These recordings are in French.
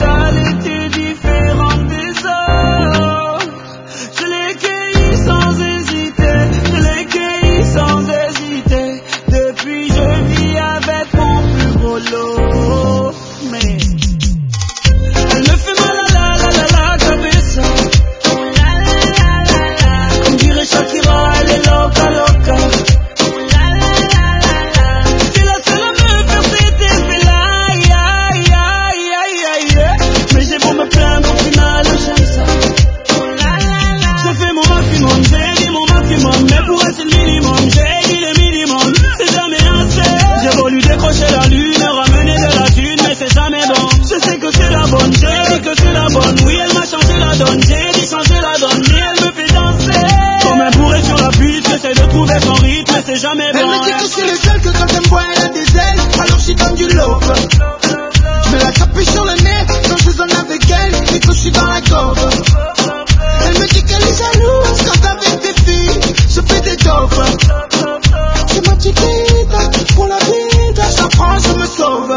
elle était différente des autres. Je l'ai cueillie sans hésiter, je l'ai cueillie sans hésiter. Depuis je vis avec mon plus gros lot. Mais elle me fait mal à la cabeza. Comme dirait Shakira, elle est loca, loca. C'est la seule à me faire cet effet-là. Mais j'ai beau me plaindre, au final j'aime ça. J'ai fait mon maximum, j'ai dit mon maximum. Mais pour elle c'est le minimum, j'ai dit le minimum. C'est jamais assez. J'ai voulu décrocher la lune, ramener de la thune, mais c'est jamais bon. Je sais que c'est la bonne, j'ai dit que c'est la bonne. Oui, elle m'a changé la donne, j'ai dit changer la donne. Mais elle me fait danser comme un bourré sur la piste. J'essaie de trouver son rythme, mais c'est jamais bon. Elle me dit que je suis le seul, que quand elle me voit elle a des ailes. Alors j'y donne du love. Je mets la capuche sur le nez quand je zone avec elle et que je suis dans la gorge. Elle me dit qu'elle est jalouse quand avec des filles je fais des dopes. Je ma chiquita pour la vida, j'apprends, je me sauve.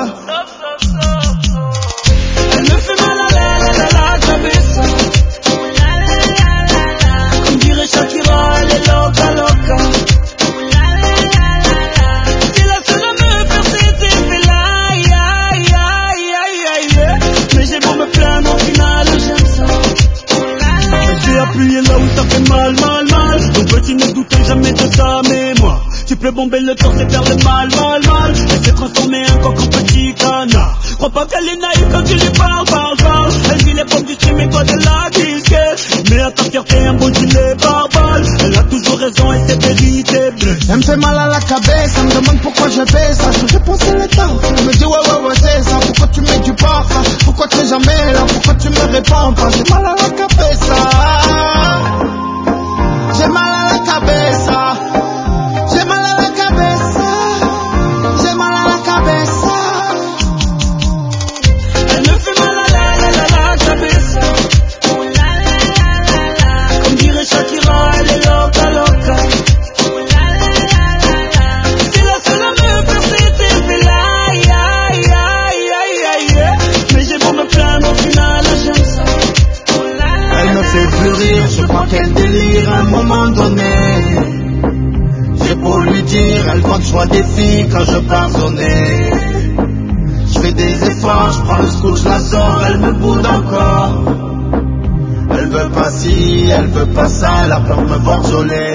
Elle me fait mal à la cabeza. Comme dirait Shakira, elle est loca, loca. C'est la seule à me faire cet effet-là. Mais j'ai beau me plaindre, au final j'aime ça. J'ai appuyé là où ça fait mal. Ton petit ne doutait jamais de ça, mais moi tu peux bomber le corps, c'est faire le mal. Elle s'est transformée en coq en petit canard. Crois pas qu'elle est naïve quand tu lui parles. Elle vit l'époque du stream et toi de la disquette. Mais à ta fierté un beau gilet barbare. Elle a toujours raison et c'est vérité bleue. Elle me fait mal à la cabeza, elle me demande pourquoi je fais ça. Je réponds c'est le temps. Elle me dit ouais c'est ça. Pourquoi tu mets du parfum? Pourquoi tu es jamais là? Pourquoi tu me réponds pas? J'ai mal à la cabeza. J'ai mal à la cabeza. J'ai mal à la cabeza. J'ai mal à la cabeza. Elle me fait mal à la cabeza. Comme dirait Shakira, elle est loca, loca. C'est la seule à me faire cet effet-là. Mais j'ai beau me plaindre, au final j'aime ça. Elle me fait plus rire, je crois qu'elle délire à un moment donné. J'ai beau lui dire, elle croit que je vois des filles quand je pars sonner. Je fais des efforts, je prends le scout, je la sors, elle me boude encore. Elle veut pas ci, elle veut pas ça, elle a peur de me voir geler.